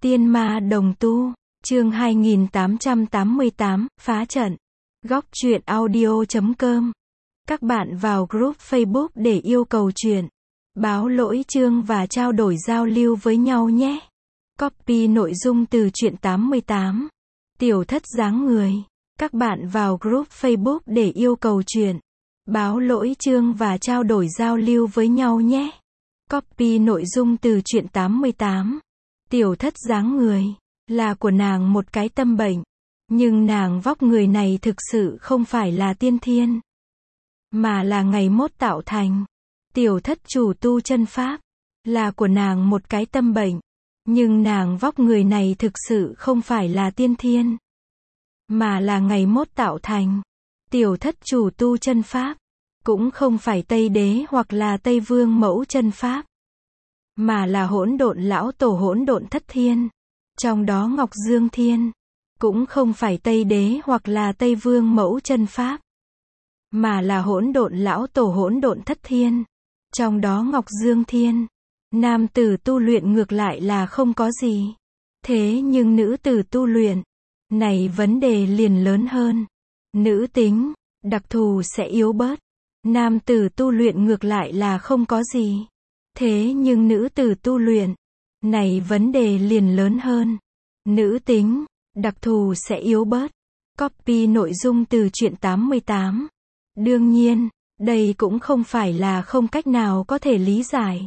Tiên ma đồng tu, chương 2888, phá trận. Góc truyện audio.com. Các bạn vào group Facebook để yêu cầu truyện, báo lỗi chương và trao đổi giao lưu với nhau nhé. Copy nội dung từ truyện 88. Tiểu thất dáng người. Các bạn vào group Facebook để yêu cầu truyện, báo lỗi chương và trao đổi giao lưu với nhau nhé. Copy nội dung từ truyện 88. Tiểu thất dáng người, là của nàng một cái tâm bệnh. Nhưng nàng vóc người này thực sự không phải là tiên thiên, mà là ngày mốt tạo thành. Tiểu thất chủ tu chân pháp, là của nàng một cái tâm bệnh. Nhưng nàng vóc người này thực sự không phải là tiên thiên, mà là ngày mốt tạo thành. Tiểu thất chủ tu chân pháp, cũng không phải Tây Đế hoặc là Tây Vương mẫu chân pháp, mà là hỗn độn lão tổ hỗn độn thất thiên. Trong đó Ngọc Dương Thiên, cũng không phải Tây Đế hoặc là Tây Vương mẫu chân pháp, mà là hỗn độn lão tổ hỗn độn thất thiên. Trong đó Ngọc Dương Thiên, nam tử tu luyện ngược lại là không có gì. Thế nhưng nữ tử tu luyện, này vấn đề liền lớn hơn. Nữ tính, đặc thù sẽ yếu bớt. Nam tử tu luyện ngược lại là không có gì. Thế nhưng nữ tử tu luyện, này vấn đề liền lớn hơn. Nữ tính, đặc thù sẽ yếu bớt. Copy nội dung từ truyện 88. Đương nhiên, đây cũng không phải là không cách nào có thể lý giải.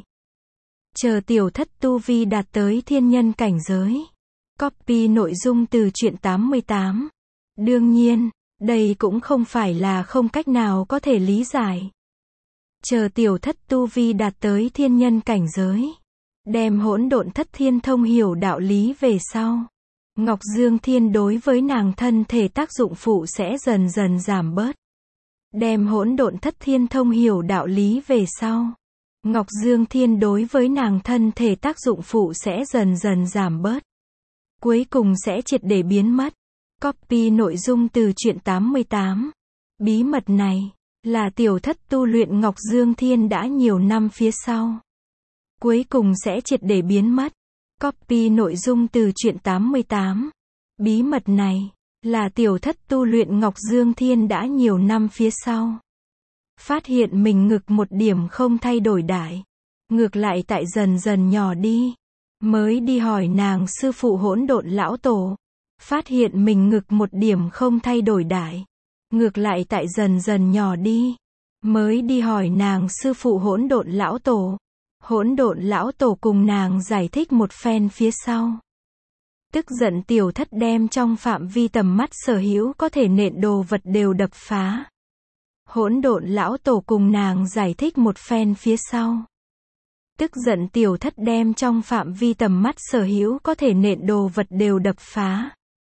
Chờ tiểu thất tu vi đạt tới thiên nhân cảnh giới. Copy nội dung từ truyện 88. Đương nhiên, đây cũng không phải là không cách nào có thể lý giải. Chờ tiểu thất tu vi đạt tới thiên nhân cảnh giới, đem hỗn độn thất thiên thông hiểu đạo lý về sau, Ngọc Dương Thiên đối với nàng thân thể tác dụng phụ sẽ dần dần giảm bớt. Đem hỗn độn thất thiên thông hiểu đạo lý về sau, Ngọc Dương Thiên đối với nàng thân thể tác dụng phụ sẽ dần dần giảm bớt. Cuối cùng sẽ triệt để biến mất. Copy nội dung từ truyện 88. Bí mật này, là tiểu thất tu luyện Ngọc Dương Thiên đã nhiều năm phía sau. Cuối cùng sẽ triệt để biến mất. Copy nội dung từ truyện 88. Bí mật này, là tiểu thất tu luyện Ngọc Dương Thiên đã nhiều năm phía sau. Phát hiện mình ngực một điểm không thay đổi đại. Ngược lại tại dần dần nhỏ đi. Mới đi hỏi nàng sư phụ hỗn độn lão tổ. Phát hiện mình ngực một điểm không thay đổi đại. Ngược lại tại dần dần nhỏ đi. Mới đi hỏi nàng sư phụ hỗn độn lão tổ. Hỗn độn lão tổ cùng nàng giải thích một phen phía sau. Tức giận tiểu thất đem trong phạm vi tầm mắt sở hữu có thể nện đồ vật đều đập phá. Hỗn độn lão tổ cùng nàng giải thích một phen phía sau. Tức giận tiểu thất đem trong phạm vi tầm mắt sở hữu có thể nện đồ vật đều đập phá.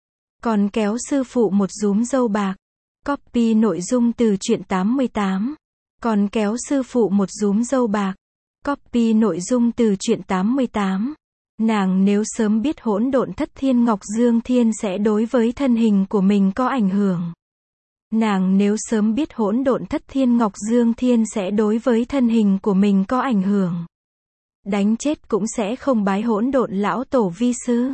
Còn kéo sư phụ một rúm râu bạc. Copy nội dung từ truyện 88. Còn kéo sư phụ một rúm râu bạc. Copy nội dung từ truyện 88. Nàng nếu sớm biết hỗn độn thất thiên Ngọc Dương Thiên sẽ đối với thân hình của mình có ảnh hưởng. Nàng nếu sớm biết hỗn độn thất thiên Ngọc Dương Thiên sẽ đối với thân hình của mình có ảnh hưởng. Đánh chết cũng sẽ không bái hỗn độn lão tổ vi sư.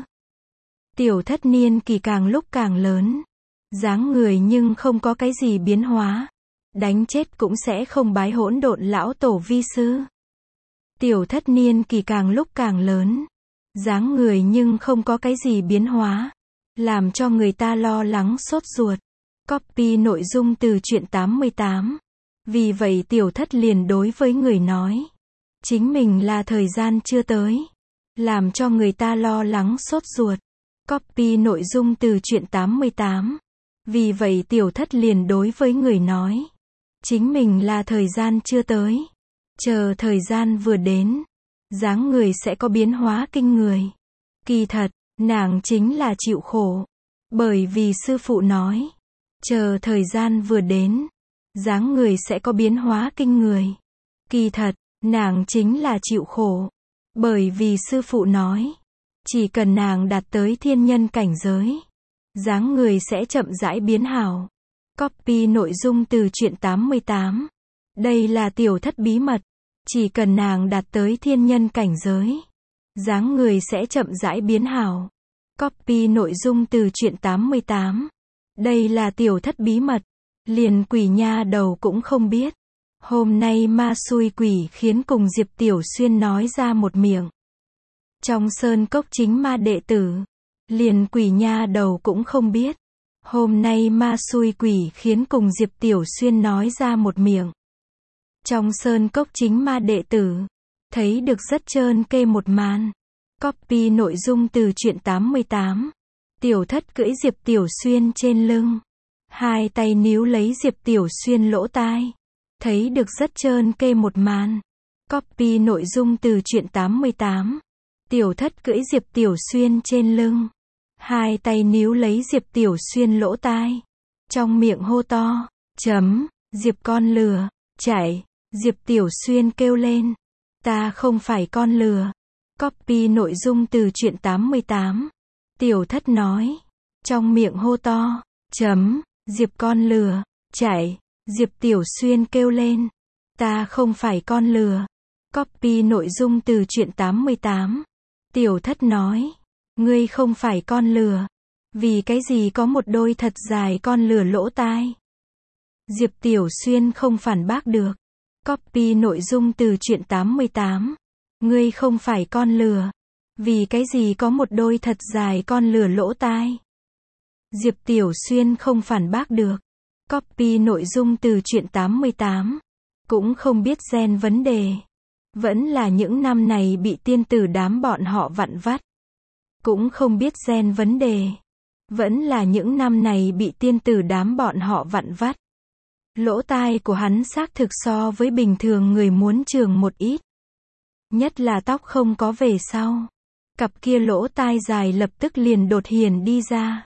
Tiểu thất niên kỳ càng lúc càng lớn. Dáng người nhưng không có cái gì biến hóa. Đánh chết cũng sẽ không bái hỗn độn lão tổ vi sư. Tiểu thất niên kỳ càng lúc càng lớn. Dáng người nhưng không có cái gì biến hóa. Làm cho người ta lo lắng sốt ruột. Copy nội dung từ truyện 88. Vì vậy tiểu thất liền đối với người nói. Chính mình là thời gian chưa tới. Làm cho người ta lo lắng sốt ruột. Copy nội dung từ truyện 88. Vì vậy tiểu thất liền đối với người nói. Chính mình là thời gian chưa tới. Chờ thời gian vừa đến. Dáng người sẽ có biến hóa kinh người. Kỳ thật, nàng chính là chịu khổ. Bởi vì sư phụ nói. Chờ thời gian vừa đến. Dáng người sẽ có biến hóa kinh người. Kỳ thật, nàng chính là chịu khổ. Bởi vì sư phụ nói. Chỉ cần nàng đạt tới thiên nhân cảnh giới. Dáng người sẽ chậm rãi biến hảo. Copy nội dung từ truyện 88. Đây là tiểu thất bí mật. Chỉ cần nàng đạt tới thiên nhân cảnh giới. dáng người sẽ chậm rãi biến hảo. Copy nội dung từ truyện 88. Đây là tiểu thất bí mật, liền quỷ nha đầu cũng không biết. Hôm nay ma xui quỷ khiến cùng Diệp Tiểu Xuyên nói ra một miệng. Trong sơn cốc chính ma đệ tử, liền quỷ nha đầu cũng không biết. Hôm nay ma xui quỷ khiến cùng Diệp Tiểu Xuyên nói ra một miệng. Trong sơn cốc chính ma đệ tử, thấy được rất trơn kê một màn. Copy nội dung từ truyện 88. Tiểu thất cưỡi Diệp Tiểu Xuyên trên lưng, hai tay níu lấy Diệp Tiểu Xuyên lỗ tai. Thấy được rất trơn kê một màn. Copy nội dung từ truyện 88. Tiểu thất cưỡi Diệp Tiểu Xuyên trên lưng, hai tay níu lấy Diệp Tiểu Xuyên lỗ tai. Trong miệng hô to, Diệp con lừa, chạy. Diệp Tiểu Xuyên kêu lên, ta không phải con lừa. Copy nội dung từ truyện 88. Tiểu thất nói, trong miệng hô to, Diệp con lừa, chạy. Diệp Tiểu Xuyên kêu lên, ta không phải con lừa. Copy nội dung từ truyện 88. Tiểu thất nói, ngươi không phải con lừa. Vì cái gì có một đôi thật dài con lừa lỗ tai? Diệp Tiểu Xuyên không phản bác được. Copy nội dung từ truyện 88. Ngươi không phải con lừa. Vì cái gì có một đôi thật dài con lừa lỗ tai? Diệp Tiểu Xuyên không phản bác được. Copy nội dung từ truyện 88. Cũng không biết gen vấn đề. Vẫn là những năm này bị tiên tử đám bọn họ vặn vắt. Cũng không biết gen vấn đề. Vẫn là những năm này bị tiên tử đám bọn họ vặn vắt. Lỗ tai của hắn xác thực so với bình thường người muốn trường một ít. Nhất là tóc không có về sau. Cặp kia lỗ tai dài lập tức liền đột hiển đi ra.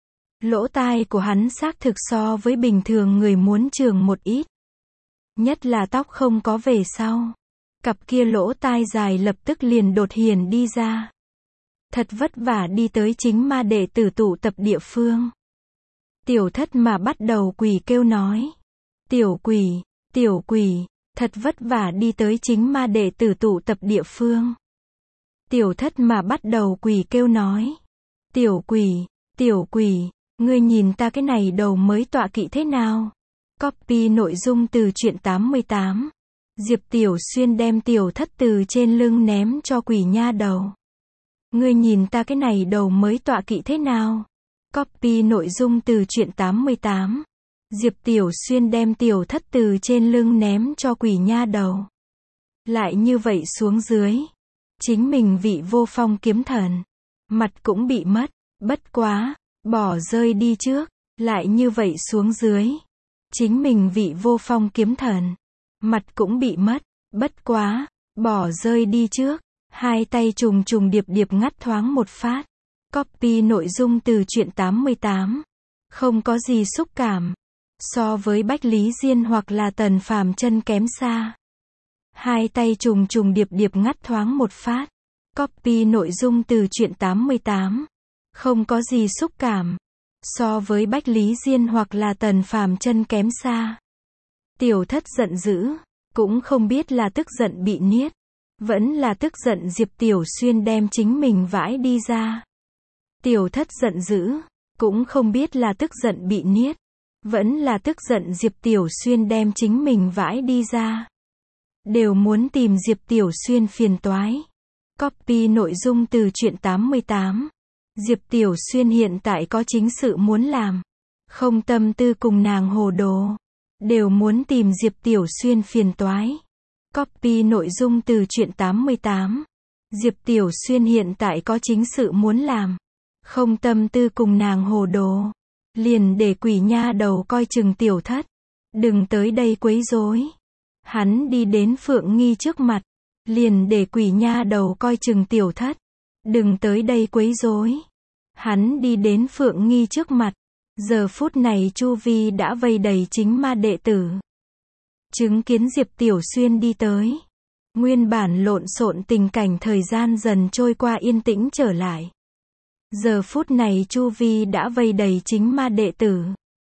Lỗ tai của hắn xác thực so với bình thường người muốn trường một ít. Nhất là tóc không có về sau. Cặp kia lỗ tai dài lập tức liền đột hiển đi ra. Thật vất vả đi tới chính ma đệ tử tụ tập địa phương. Tiểu thất mà bắt đầu quỳ kêu nói. Tiểu quỷ, thật vất vả đi tới chính ma đệ tử tụ tập địa phương. Tiểu thất mà bắt đầu quỳ kêu nói. Tiểu quỷ, ngươi nhìn ta cái này đầu mới tọa kỵ thế nào? Copy nội dung từ truyện 88. Diệp Tiểu Xuyên đem tiểu thất từ trên lưng ném cho quỷ nha đầu. Ngươi nhìn ta cái này đầu mới tọa kỵ thế nào? Copy nội dung từ truyện 88. Diệp Tiểu Xuyên đem tiểu thất từ trên lưng ném cho quỷ nha đầu. Lại như vậy xuống dưới. Chính mình vị vô phong kiếm thần. Mặt cũng bị mất. Bất quá. Bỏ rơi đi trước. Lại như vậy xuống dưới. Chính mình vị vô phong kiếm thần. Mặt cũng bị mất. Bất quá. Bỏ rơi đi trước. Hai tay trùng trùng điệp điệp ngắt thoáng một phát. Copy nội dung từ truyện 88. Không có gì xúc cảm. So với Bách Lý Diên hoặc là Tần Phàm chân kém xa. Hai tay trùng trùng điệp điệp ngắt thoáng một phát. Copy nội dung từ truyện 88. Không có gì xúc cảm. So với Bách Lý Diên hoặc là Tần Phàm chân kém xa. Tiểu thất giận dữ. Cũng không biết là tức giận bị niết. Vẫn là tức giận Diệp Tiểu Xuyên đem chính mình vãi đi ra. Tiểu thất giận dữ. Cũng không biết là tức giận bị niết. Vẫn là tức giận Diệp Tiểu Xuyên đem chính mình vãi đi ra. Đều muốn tìm Diệp Tiểu Xuyên phiền toái. Copy nội dung từ truyện 88. Diệp Tiểu Xuyên hiện tại có chính sự muốn làm. Không tâm tư cùng nàng hồ đồ. Đều muốn tìm Diệp Tiểu Xuyên phiền toái. Copy nội dung từ truyện 88. Diệp Tiểu Xuyên hiện tại có chính sự muốn làm. Không tâm tư cùng nàng hồ đồ. Liền để quỷ nha đầu coi chừng tiểu thất. Đừng tới đây quấy rối. Hắn đi đến Phượng Nghi trước mặt. Liền để quỷ nha đầu coi chừng tiểu thất. Đừng tới đây quấy rối. Hắn đi đến Phượng Nghi trước mặt. Giờ phút này chu vi đã vây đầy chính ma đệ tử. Chứng kiến Diệp Tiểu Xuyên đi tới. Nguyên bản lộn xộn tình cảnh thời gian dần trôi qua yên tĩnh trở lại. Giờ phút này chu vi đã vây đầy chính ma đệ tử.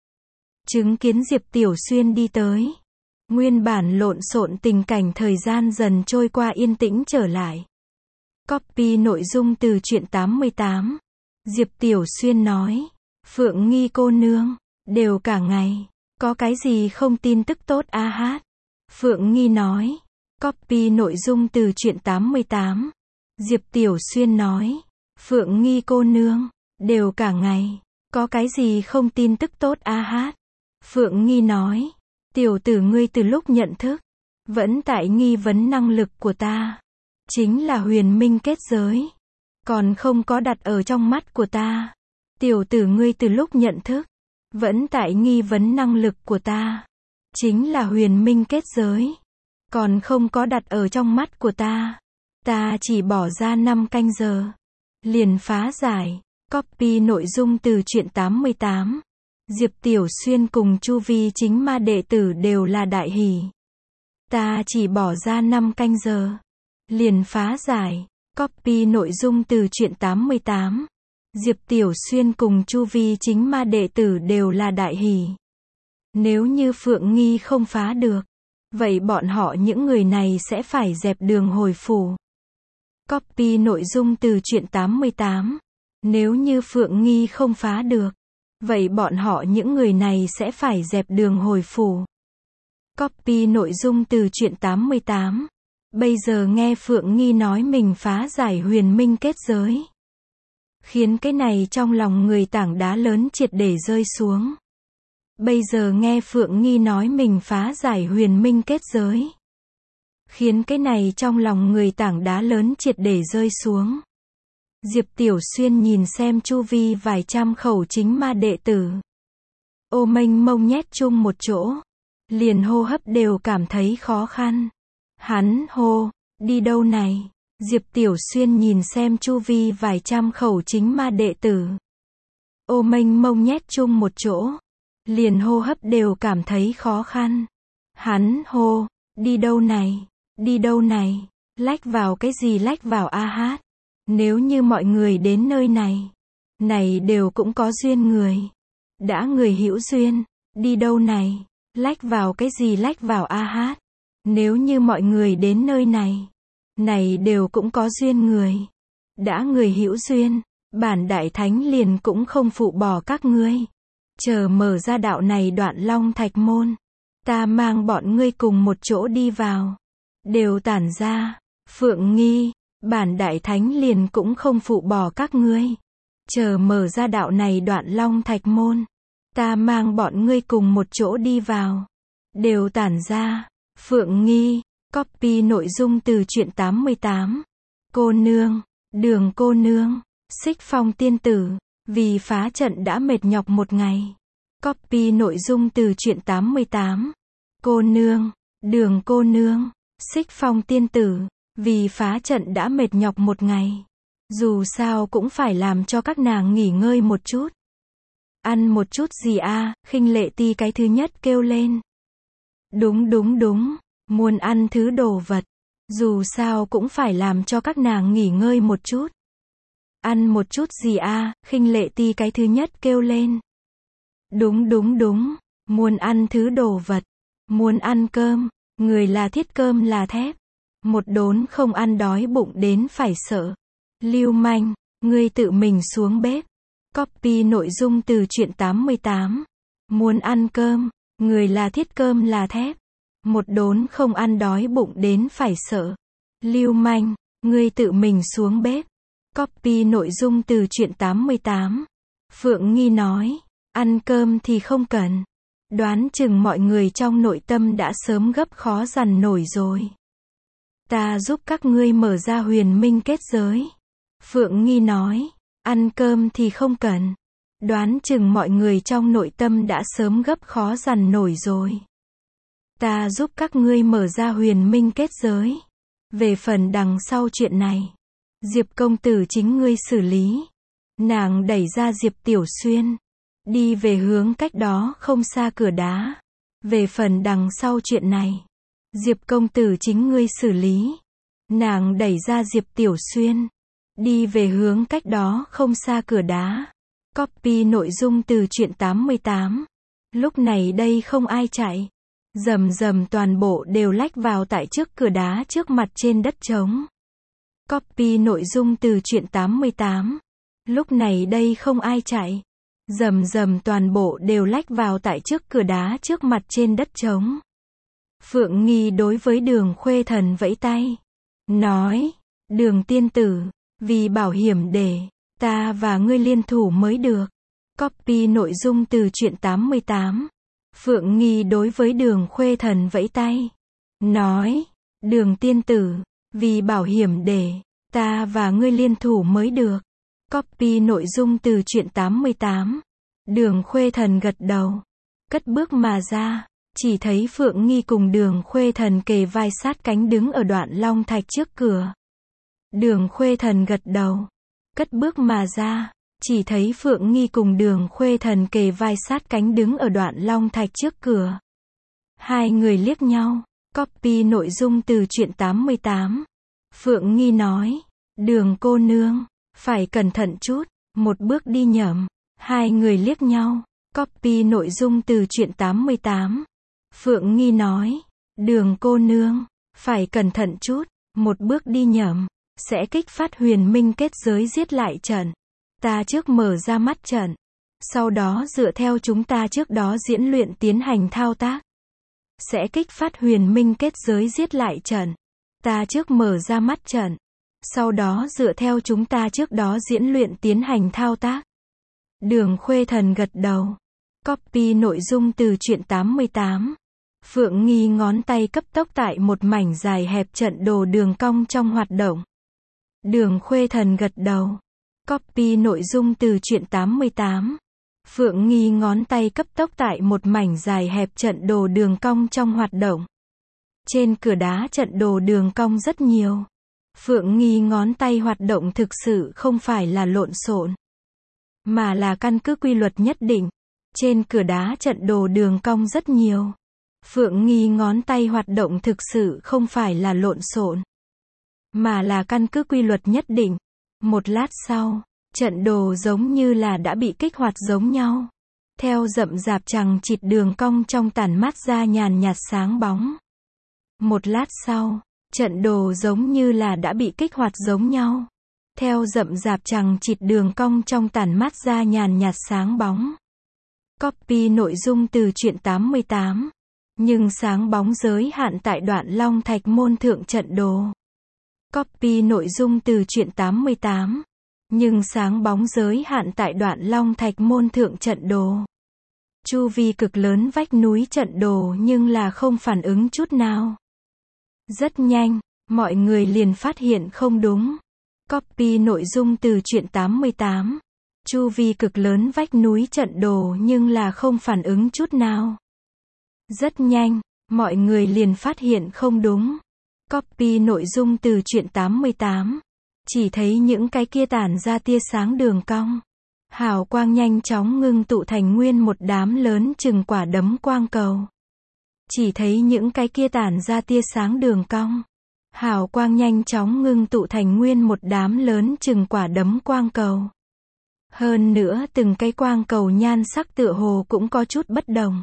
Chứng kiến Diệp Tiểu Xuyên đi tới. Nguyên bản lộn xộn tình cảnh thời gian dần trôi qua yên tĩnh trở lại. Copy nội dung từ truyện 88. Diệp Tiểu Xuyên nói. Phượng Nghi cô nương, đều cả ngày. Có cái gì không tin tức tốt a hát? Phượng Nghi nói. Copy nội dung từ truyện 88. Diệp Tiểu Xuyên nói. Phượng Nghi cô nương, đều cả ngày. Có cái gì không tin tức tốt a hát? Phượng Nghi nói. Tiểu tử ngươi từ lúc nhận thức, vẫn tại nghi vấn năng lực của ta. Chính là huyền minh kết giới. Còn không có đặt ở trong mắt của ta. Tiểu tử ngươi từ lúc nhận thức, vẫn tại nghi vấn năng lực của ta. Chính là huyền minh kết giới. Còn không có đặt ở trong mắt của ta. Ta chỉ bỏ ra 5 canh giờ. Liền phá giải. Copy nội dung từ truyện 88. Diệp Tiểu Xuyên cùng Chu Vi chính ma đệ tử đều là đại hỷ. Ta chỉ bỏ ra 5 canh giờ. Liền phá giải. Copy nội dung từ truyện 88. Diệp Tiểu Xuyên cùng Chu Vi chính ma đệ tử đều là đại hỷ. Nếu như Phượng Nghi không phá được, vậy bọn họ những người này sẽ phải dẹp đường hồi phủ. Copy nội dung từ truyện 88. Nếu như Phượng Nghi không phá được, vậy bọn họ những người này sẽ phải dẹp đường hồi phủ. Copy nội dung từ truyện 88. Bây giờ nghe Phượng Nghi nói mình phá giải huyền minh kết giới, khiến cái này trong lòng người tảng đá lớn triệt để rơi xuống. Bây giờ nghe Phượng Nghi nói mình phá giải huyền minh kết giới, khiến cái này trong lòng người tảng đá lớn triệt để rơi xuống. Diệp Tiểu Xuyên nhìn xem chu vi vài trăm khẩu chính ma đệ tử, ô mênh mông nhét chung một chỗ, liền hô hấp đều cảm thấy khó khăn. Hắn hô, đi đâu này? Diệp Tiểu Xuyên nhìn xem chu vi vài trăm khẩu chính ma đệ tử, ô mênh mông nhét chung một chỗ, liền hô hấp đều cảm thấy khó khăn. Hắn hô, đi đâu này? Đi đâu này? Lách vào cái gì lách vào a hát? Nếu như mọi người đến nơi này, này đều cũng có duyên người. Đã người hữu duyên, đi đâu này? Lách vào cái gì lách vào a hát? Nếu như mọi người đến nơi này, này đều cũng có duyên người. Đã người hữu duyên, bản đại thánh liền cũng không phụ bỏ các ngươi. Chờ mở ra đạo này đoạn long thạch môn, ta mang bọn ngươi cùng một chỗ đi vào. Đều tản ra. Phượng Nghi, bản đại thánh liền cũng không phụ bỏ các ngươi. Chờ mở ra đạo này đoạn long thạch môn, ta mang bọn ngươi cùng một chỗ đi vào. Đều tản ra. Phượng Nghi, copy nội dung từ truyện 88. Cô nương, Đường cô nương, Xích Phong tiên tử, vì phá trận đã mệt nhọc một ngày. Copy nội dung từ truyện 88. Cô nương, Đường cô nương, Xích Phong tiên tử, vì phá trận đã mệt nhọc một ngày. Dù sao cũng phải làm cho các nàng nghỉ ngơi một chút. Ăn một chút gì a? Khinh Lệ Ti cái thứ nhất kêu lên. Đúng đúng đúng, muốn ăn thứ đồ vật. Dù sao cũng phải làm cho các nàng nghỉ ngơi một chút. Ăn một chút gì a? Khinh Lệ Ti cái thứ nhất kêu lên. Đúng đúng đúng, muốn ăn thứ đồ vật. Muốn ăn cơm, người là thiết cơm là thép. Một đốn không ăn đói bụng đến phải sợ. Lưu manh, ngươi tự mình xuống bếp. Copy nội dung từ truyện 88. Muốn ăn cơm, người là thiết cơm là thép. Một đốn không ăn đói bụng đến phải sợ. Lưu manh, ngươi tự mình xuống bếp. Copy nội dung từ truyện 88. Phượng Nghi nói, ăn cơm thì không cần. Đoán chừng mọi người trong nội tâm đã sớm gấp khó dằn nổi rồi. Ta giúp các ngươi mở ra huyền minh kết giới. Phượng Nghi nói, ăn cơm thì không cần. Đoán chừng mọi người trong nội tâm đã sớm gấp khó dằn nổi rồi. Ta giúp các ngươi mở ra huyền minh kết giới. Về phần đằng sau chuyện này, Diệp công tử chính ngươi xử lý. Nàng đẩy ra Diệp Tiểu Xuyên, đi về hướng cách đó không xa cửa đá. Về phần đằng sau chuyện này, Diệp công tử chính ngươi xử lý. Nàng đẩy ra Diệp Tiểu Xuyên, đi về hướng cách đó không xa cửa đá. Copy nội dung từ truyện 88. Lúc này đây không ai chạy. Rầm rầm toàn bộ đều lách vào tại trước cửa đá trước mặt trên đất trống. Copy nội dung từ truyện 88. Lúc này đây không ai chạy. Rầm rầm toàn bộ đều lách vào tại trước cửa đá trước mặt trên đất trống. Phượng Nghi đối với Đường Khuê Thần vẫy tay. Nói, Đường tiên tử, vì bảo hiểm để ta và ngươi liên thủ mới được. Copy nội dung từ truyện 88. Phượng Nghi đối với Đường Khuê Thần vẫy tay. Nói, Đường tiên tử, vì bảo hiểm để ta và ngươi liên thủ mới được. Copy nội dung từ truyện 88. Đường Khuê Thần gật đầu. Cất bước mà ra. Chỉ thấy Phượng Nghi cùng Đường Khuê Thần kề vai sát cánh đứng ở đoạn long thạch trước cửa. Đường Khuê Thần gật đầu. Cất bước mà ra. Chỉ thấy Phượng Nghi cùng Đường Khuê Thần kề vai sát cánh đứng ở đoạn long thạch trước cửa. Hai người liếc nhau. Copy nội dung từ truyện 88. Phượng Nghi nói, Đường cô nương, phải cẩn thận chút, một bước đi nhầm. Hai người liếc nhau. Copy nội dung từ truyện 88. Phượng Nghi nói, Đường cô nương, phải cẩn thận chút, một bước đi nhầm, sẽ kích phát huyền minh kết giới giết lại trận. Ta trước mở ra mắt trận, sau đó dựa theo chúng ta trước đó diễn luyện tiến hành thao tác. Sẽ kích phát huyền minh kết giới giết lại trận. Ta trước mở ra mắt trận, sau đó dựa theo chúng ta trước đó diễn luyện tiến hành thao tác. Đường Khuê Thần gật đầu. Copy nội dung từ truyện 88. Phượng Nghi ngón tay cấp tốc tại một mảnh dài hẹp trận đồ đường cong trong hoạt động. Đường Khuê Thần gật đầu. Copy nội dung từ truyện 88. Phượng Nghi ngón tay cấp tốc tại một mảnh dài hẹp trận đồ đường cong trong hoạt động. Trên cửa đá trận đồ đường cong rất nhiều. Phượng Nghi ngón tay hoạt động thực sự không phải là lộn xộn, mà là căn cứ quy luật nhất định. Trên cửa đá trận đồ đường cong rất nhiều. Phượng Nghi ngón tay hoạt động thực sự không phải là lộn xộn, mà là căn cứ quy luật nhất định. Một lát sau, trận đồ giống như là đã bị kích hoạt giống nhau. Theo rậm rạp chằng chịt đường cong trong tản mát ra nhàn nhạt sáng bóng. Một lát sau, trận đồ giống như là đã bị kích hoạt giống nhau. Theo rậm rạp chằng chịt đường cong trong tản mát ra nhàn nhạt sáng bóng. Copy nội dung từ truyện 88. Nhưng sáng bóng giới hạn tại đoạn long thạch môn thượng trận đồ. Copy nội dung từ truyện 88. Nhưng sáng bóng giới hạn tại đoạn long thạch môn thượng trận đồ. Chu vi cực lớn vách núi trận đồ nhưng là không phản ứng chút nào. Rất nhanh, mọi người liền phát hiện không đúng. Copy nội dung từ truyện 88. Chu vi cực lớn vách núi trận đồ nhưng là không phản ứng chút nào. Rất nhanh, mọi người liền phát hiện không đúng. Copy nội dung từ truyện 88. Chỉ thấy những cái kia tản ra tia sáng đường cong. Hào quang nhanh chóng ngưng tụ thành nguyên một đám lớn chừng quả đấm quang cầu. Chỉ thấy những cái kia tản ra tia sáng đường cong. Hào quang nhanh chóng ngưng tụ thành nguyên một đám lớn chừng quả đấm quang cầu. Hơn nữa từng cái quang cầu nhan sắc tựa hồ cũng có chút bất đồng.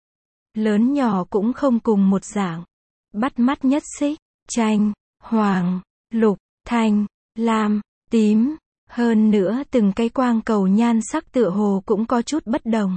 Lớn nhỏ cũng không cùng một dạng. Bắt mắt nhất xích, chanh, hoàng, lục, thanh, lam, tím. Hơn nữa từng cái quang cầu nhan sắc tựa hồ cũng có chút bất đồng.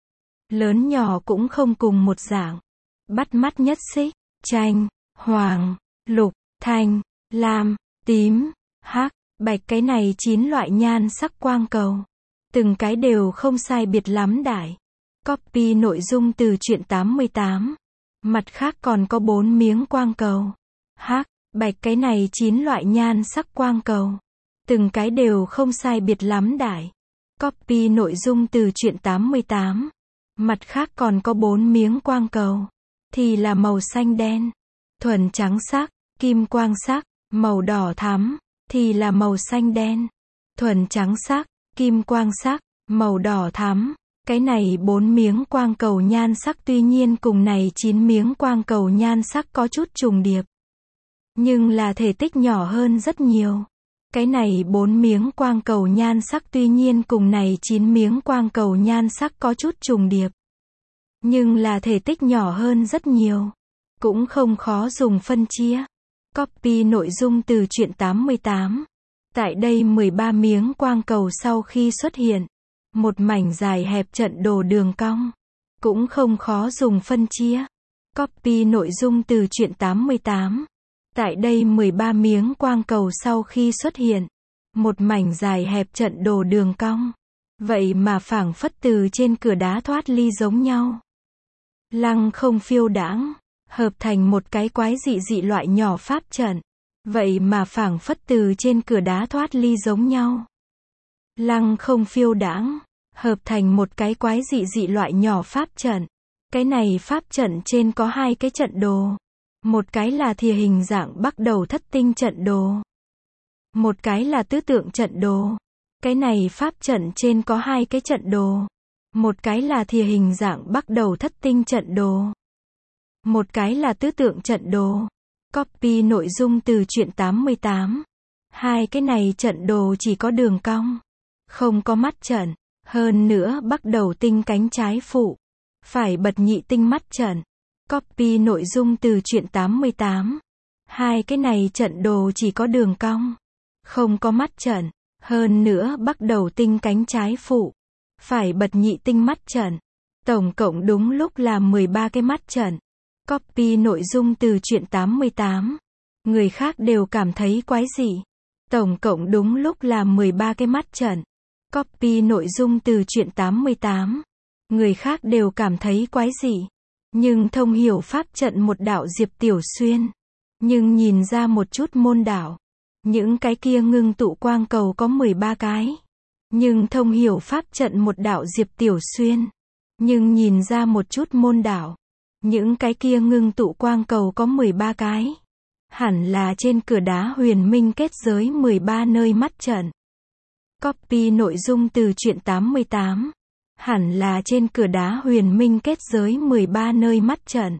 Lớn nhỏ cũng không cùng một dạng. Bắt mắt nhất xích, chanh, hoàng, lục, thanh, lam, tím, hắc, bạch, cái này 9 loại nhan sắc quang cầu. Từng cái đều không sai biệt lắm đại. Copy nội dung từ truyện 88. Mặt khác còn có 4 miếng quang cầu. Hắc, bạch, cái này 9 loại nhan sắc quang cầu. Từng cái đều không sai biệt lắm đại. Copy nội dung từ truyện 88. Mặt khác còn có 4 miếng quang cầu. Thì là màu xanh đen, thuần trắng sắc, kim quang sắc, màu đỏ thắm. Thì là màu xanh đen, thuần trắng sắc, kim quang sắc, màu đỏ thắm. Cái này 4 miếng quang cầu nhan sắc tuy nhiên cùng này 9 miếng quang cầu nhan sắc có chút trùng điệp. Nhưng là thể tích nhỏ hơn rất nhiều. Cái này 4 miếng quang cầu nhan sắc tuy nhiên cùng này 9 miếng quang cầu nhan sắc có chút trùng điệp. Nhưng là thể tích nhỏ hơn rất nhiều. Cũng không khó dùng phân chia. Copy nội dung từ truyện 88. Tại đây 13 miếng quang cầu sau khi xuất hiện. Một mảnh dài hẹp trận đồ đường cong. Cũng không khó dùng phân chia. Copy nội dung từ truyện 88. Tại đây 13 miếng quang cầu sau khi xuất hiện. Một mảnh dài hẹp trận đồ đường cong. Vậy mà phảng phất từ trên cửa đá thoát ly giống nhau. Lăng không phiêu đãng, hợp thành một cái quái dị loại nhỏ pháp trận. Vậy mà phảng phất từ trên cửa đá thoát ly giống nhau. Lăng không phiêu đãng, hợp thành một cái quái dị loại nhỏ pháp trận. Cái này pháp trận trên có hai cái trận đồ. Một cái là thìa hình dạng bắt đầu thất tinh trận đồ. Một cái là tứ tượng trận đồ. Cái này pháp trận trên có hai cái trận đồ. Một cái là thìa hình dạng bắt đầu thất tinh trận đồ. Một cái là tứ tượng trận đồ. Copy nội dung từ truyện 88. Hai cái này trận đồ chỉ có đường cong. Không có mắt trận. Hơn nữa bắt đầu tinh cánh trái phụ. Phải bật nhị tinh mắt trận. Copy nội dung từ truyện 88. Hai cái này trận đồ chỉ có đường cong. Không có mắt trận. Hơn nữa bắt đầu tinh cánh trái phụ. Phải bật nhị tinh mắt trận. Tổng cộng đúng lúc là 13 cái mắt trận. Copy nội dung từ truyện 88. Người khác đều cảm thấy quái dị. Tổng cộng đúng lúc là 13 cái mắt trận. Copy nội dung từ truyện 88. Người khác đều cảm thấy quái dị. Nhưng thông hiểu pháp trận một đạo Diệp Tiểu Xuyên. Nhưng nhìn ra một chút môn đạo. Những cái kia ngưng tụ quang cầu có 13 cái. Nhưng thông hiểu pháp trận một đạo Diệp Tiểu Xuyên. Nhưng nhìn ra một chút môn đạo. Những cái kia ngưng tụ quang cầu có 13 cái. Hẳn là trên cửa đá huyền minh kết giới 13 nơi mắt trận. Copy nội dung từ truyện 88. Hẳn là trên cửa đá huyền minh kết giới 13 nơi mắt trận.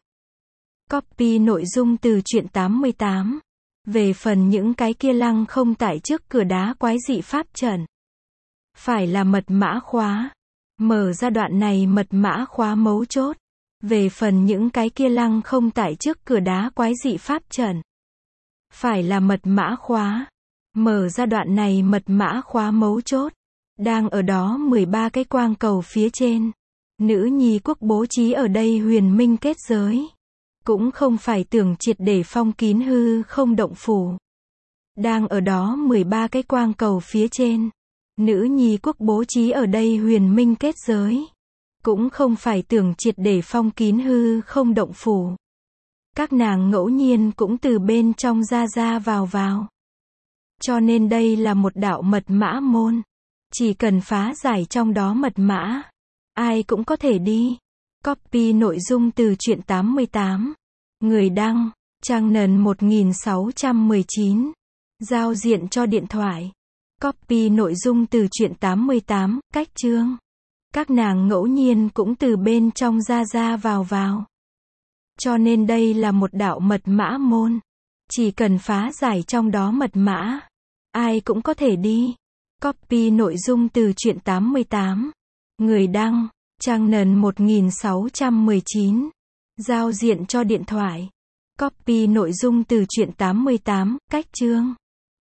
Copy nội dung từ truyện 88. Về phần những cái kia lăng không tại trước cửa đá quái dị pháp trận. Phải là mật mã khóa. Mở ra đoạn này mật mã khóa mấu chốt. Về phần những cái kia lăng không tại trước cửa đá quái dị pháp trận. Phải là mật mã khóa. Mở ra đoạn này mật mã khóa mấu chốt. Đang ở đó 13 cái quang cầu phía trên. Nữ nhi quốc bố trí ở đây huyền minh kết giới. Cũng không phải tưởng triệt để phong kín hư không động phủ. Đang ở đó 13 cái quang cầu phía trên. Nữ nhi quốc bố trí ở đây huyền minh kết giới. Cũng không phải tưởng triệt để phong kín hư không động phủ. Các nàng ngẫu nhiên cũng từ bên trong ra vào. Cho nên đây là một đạo mật mã môn. Chỉ cần phá giải trong đó mật mã. Ai cũng có thể đi. Copy nội dung từ truyện 88. Người đăng, trang nền 1619. Giao diện cho điện thoại. Copy nội dung từ truyện 88, cách chương. Các nàng ngẫu nhiên cũng từ bên trong ra vào. Cho nên đây là một đạo mật mã môn. Chỉ cần phá giải trong đó mật mã. Ai cũng có thể đi. Copy nội dung từ truyện 88. Người đăng, trang nền 1619. Giao diện cho điện thoại. Copy nội dung từ truyện 88, cách chương.